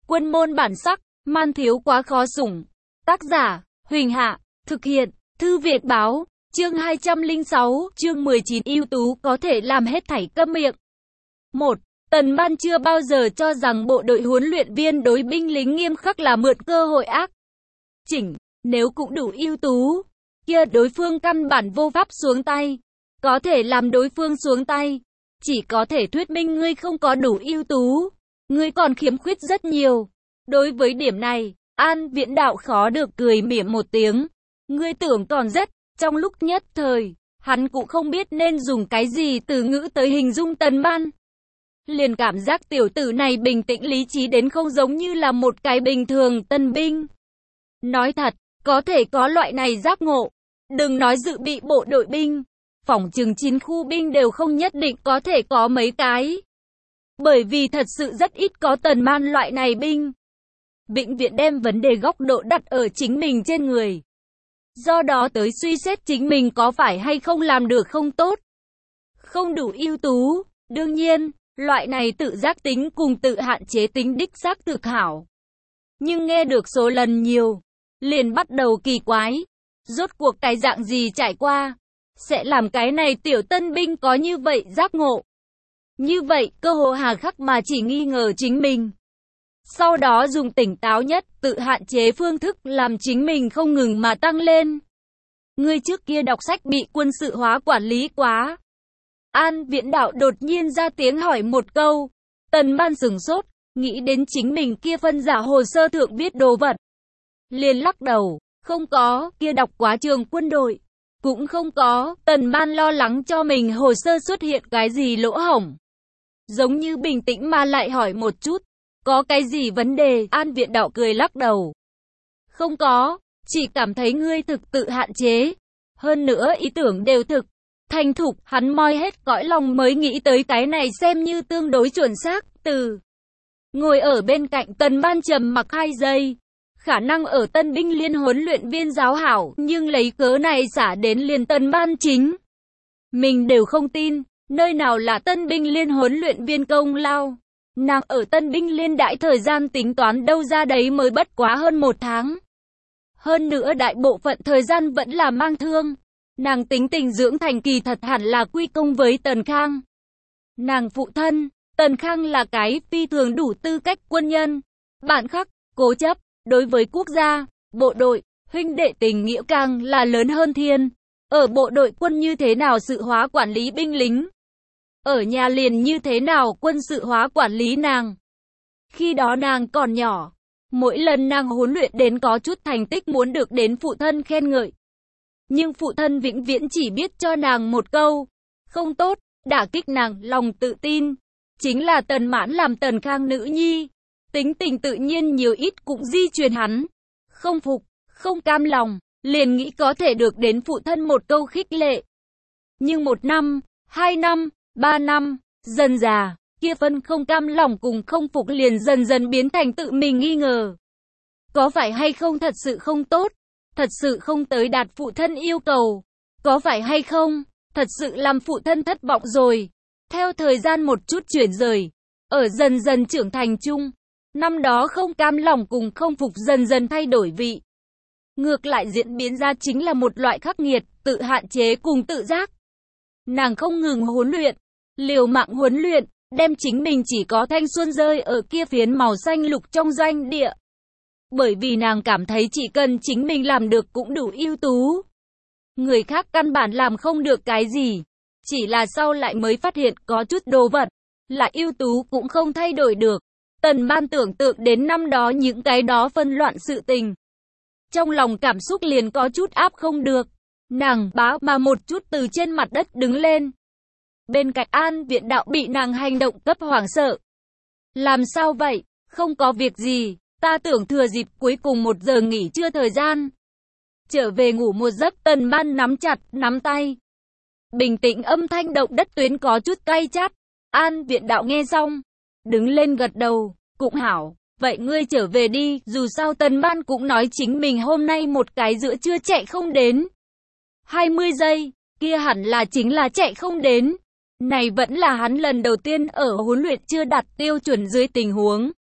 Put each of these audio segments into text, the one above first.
Quân môn bản sắc, man thiếu quá khó sủng. Tác giả, Huỳnh Hạ, thực hiện, Thư viện báo, chương 206, chương 19 ưu tú có thể làm hết thảy câm miệng. 1. Tần Ban chưa bao giờ cho rằng bộ đội huấn luyện viên đối binh lính nghiêm khắc là mượn cơ hội ác chỉnh, nếu cũng đủ ưu tú, kia đối phương căn bản vô pháp xuống tay. Có thể làm đối phương xuống tay, chỉ có thể thuyết minh ngươi không có đủ ưu tú, ngươi còn khiếm khuyết rất nhiều. Đối với điểm này, An Viễn Đạo khó được cười mỉm một tiếng. Ngươi tưởng còn rất, trong lúc nhất thời, hắn cũng không biết nên dùng cái gì từ ngữ tới hình dung Tần Ban. Liền cảm giác tiểu tử này bình tĩnh lý trí đến không giống như là một cái bình thường tân binh. Nói thật, có thể có loại này giác ngộ, đừng nói dự bị bộ đội binh, phỏng chừng 9 khu binh đều không nhất định có thể có mấy cái. Bởi vì thật sự rất ít có Tần Ban loại này binh. Vĩnh viễn đem vấn đề góc độ đặt ở chính mình trên người. Do đó tới suy xét chính mình có phải hay không làm được không tốt, không đủ ưu tú. Đương nhiên, loại này tự giác tính cùng tự hạn chế tính đích xác thực hảo. Nhưng nghe được số lần nhiều, liền bắt đầu kỳ quái. Rốt cuộc cái dạng gì trải qua, sẽ làm cái này tiểu tân binh có như vậy giác ngộ. Như vậy, cơ hồ hà khắc mà chỉ nghi ngờ chính mình. Sau đó dùng tỉnh táo nhất, tự hạn chế phương thức làm chính mình không ngừng mà tăng lên. Ngươi trước kia đọc sách bị quân sự hóa quản lý quá. An Viễn Đạo đột nhiên ra tiếng hỏi một câu. Tần Ban sửng sốt, nghĩ đến chính mình kia phân giả hồ sơ thượng viết đồ vật. Liền lắc đầu, không có, kia đọc quá trường quân đội. Cũng không có, Tần Ban lo lắng cho mình hồ sơ xuất hiện cái gì lỗ hổng. Giống như bình tĩnh mà lại hỏi một chút. Có cái gì vấn đề? An Viễn Đạo cười lắc đầu. Không có, chỉ cảm thấy ngươi thực tự hạn chế. Hơn nữa ý tưởng đều thực thành thục, hắn moi hết cõi lòng mới nghĩ tới cái này xem như tương đối chuẩn xác. Từ ngồi ở bên cạnh Tần Ban trầm mặc 2 giây. Khả năng ở tân binh liên huấn luyện viên giáo hảo, nhưng lấy cớ này xả đến liền Tần Ban chính mình đều không tin, nơi nào là tân binh liên huấn luyện viên công lao. Nàng ở tân binh liên đãi thời gian tính toán đâu ra đấy mới bất quá hơn 1 tháng. Hơn nữa đại bộ phận thời gian vẫn là mang thương. Nàng tính tình dưỡng thành kỳ thật hẳn là quy công với Tần Khang. Nàng phụ thân, Tần Khang là cái phi thường đủ tư cách quân nhân. Bản khắc, cố chấp, đối với quốc gia, bộ đội, huynh đệ tình nghĩa càng là lớn hơn thiên. Ở bộ đội quân như thế nào sự hóa quản lý binh lính. Ở nhà liền như thế nào quân sự hóa quản lý nàng. Khi đó nàng còn nhỏ, mỗi lần nàng huấn luyện đến có chút thành tích muốn được đến phụ thân khen ngợi. Nhưng phụ thân vĩnh viễn chỉ biết cho nàng một câu, không tốt, đả kích nàng lòng tự tin. Chính là Tần Mãn làm Tần Khang nữ nhi, tính tình tự nhiên nhiều ít cũng di truyền hắn. Không phục, không cam lòng, liền nghĩ có thể được đến phụ thân một câu khích lệ. Nhưng 1 năm, 2 năm, 3 năm, dần già, kia phân không cam lòng cùng không phục liền dần dần biến thành tự mình nghi ngờ. Có phải hay không thật sự không tốt, thật sự không tới đạt phụ thân yêu cầu, có phải hay không, thật sự làm phụ thân thất vọng rồi. Theo thời gian một chút chuyển rời, ở dần dần trưởng thành chung, năm đó không cam lòng cùng không phục dần dần thay đổi vị. Ngược lại diễn biến ra chính là một loại khắc nghiệt, tự hạn chế cùng tự giác. Nàng không ngừng huấn luyện, liều mạng huấn luyện, đem chính mình chỉ có thanh xuân rơi ở kia phiến màu xanh lục trong doanh địa. Bởi vì nàng cảm thấy chỉ cần chính mình làm được cũng đủ ưu tú. Người khác căn bản làm không được cái gì. Chỉ là sau lại mới phát hiện có chút đồ vật, là ưu tú cũng không thay đổi được. Tần Ban tưởng tượng đến năm đó những cái đó phân loạn sự tình. Trong lòng cảm xúc liền có chút áp không được. Nàng bá mà một chút từ trên mặt đất đứng lên. Bên cạnh An Viễn Đạo bị nàng hành động cấp hoảng sợ. Làm sao vậy? Không có việc gì, ta tưởng thừa dịp cuối cùng 1 giờ nghỉ trưa thời gian. Trở về ngủ một giấc. Tần Ban nắm chặt, nắm tay. Bình tĩnh âm thanh động đất tuyến có chút cay chát. An Viễn Đạo nghe xong, đứng lên gật đầu, cũng hảo. Vậy ngươi trở về đi, dù sao Tần Ban cũng nói chính mình hôm nay một cái giữa trưa chạy không đến. 20 giây, kia hẳn là chính là chạy không đến. Này vẫn là hắn lần đầu tiên ở huấn luyện chưa đạt tiêu chuẩn dưới tình huống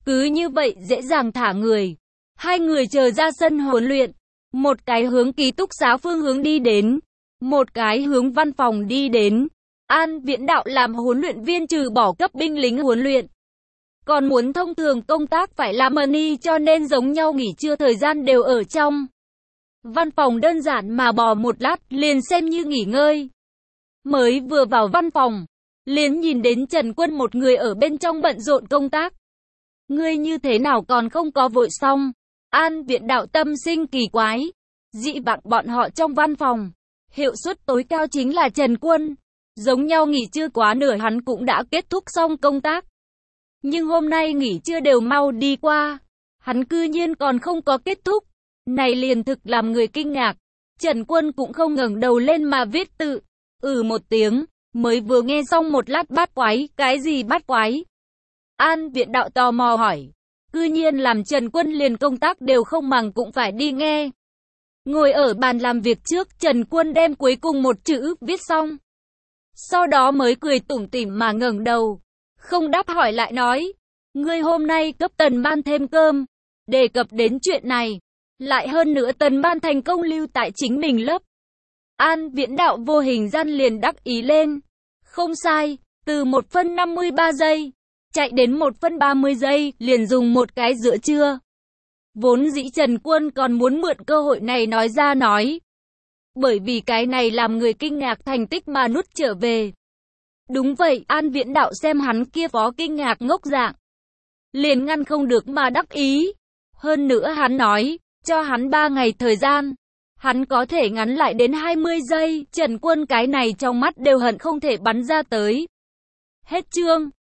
Cứ như vậy dễ dàng thả người. Hai người chờ ra sân huấn luyện. Một cái hướng ký túc xá phương hướng đi đến. Một cái hướng văn phòng đi đến. An Viễn Đạo làm huấn luyện viên trừ bỏ cấp binh lính huấn luyện. Còn muốn thông thường công tác phải làm money cho nên giống nhau nghỉ trưa thời gian đều ở trong văn phòng đơn giản mà bò một lát liền xem như nghỉ ngơi. Mới vừa vào văn phòng, liền nhìn đến Trần Quân một người ở bên trong bận rộn công tác. Ngươi như thế nào còn không có vội xong? An Viễn Đạo tâm sinh kỳ quái. Dị vãng bọn họ trong văn phòng, hiệu suất tối cao chính là Trần Quân. Giống nhau nghỉ trưa quá nửa hắn cũng đã kết thúc xong công tác. Nhưng hôm nay nghỉ trưa đều mau đi qua. Hắn cư nhiên còn không có kết thúc. Này liền thực làm người kinh ngạc. Trần Quân cũng không ngẩng đầu lên mà viết tự. Một tiếng, mới vừa nghe xong một lát bát quái, cái gì bát quái? An Viễn Đạo tò mò hỏi. Cư nhiên làm Trần Quân liền công tác đều không màng cũng phải đi nghe. Ngồi ở bàn làm việc trước, Trần Quân đem cuối cùng một chữ viết xong. Sau đó mới cười tủm tỉm mà ngẩng đầu. Không đáp hỏi lại nói. Ngươi hôm nay cấp Tần Ban thêm cơm. Đề cập đến chuyện này. Lại hơn nữa Tần Ban thành công lưu tại chính mình lớp. An Viễn Đạo vô hình gian liền đắc ý lên. Không sai, từ 1 phân 53 giây, chạy đến 1 phân 30 giây, liền dùng một cái giữa trưa. Vốn dĩ Trần Quân còn muốn mượn cơ hội này nói ra nói. Bởi vì cái này làm người kinh ngạc thành tích mà nuốt trở về. Đúng vậy, An Viễn Đạo xem hắn kia phó kinh ngạc ngốc dạng. Liền ngăn không được mà đắc ý. Hơn nữa hắn nói, cho hắn 3 ngày thời gian. Hắn có thể ngắn lại đến 20 giây, Trần Quân cái này trong mắt đều hận không thể bắn ra tới. Hết chương.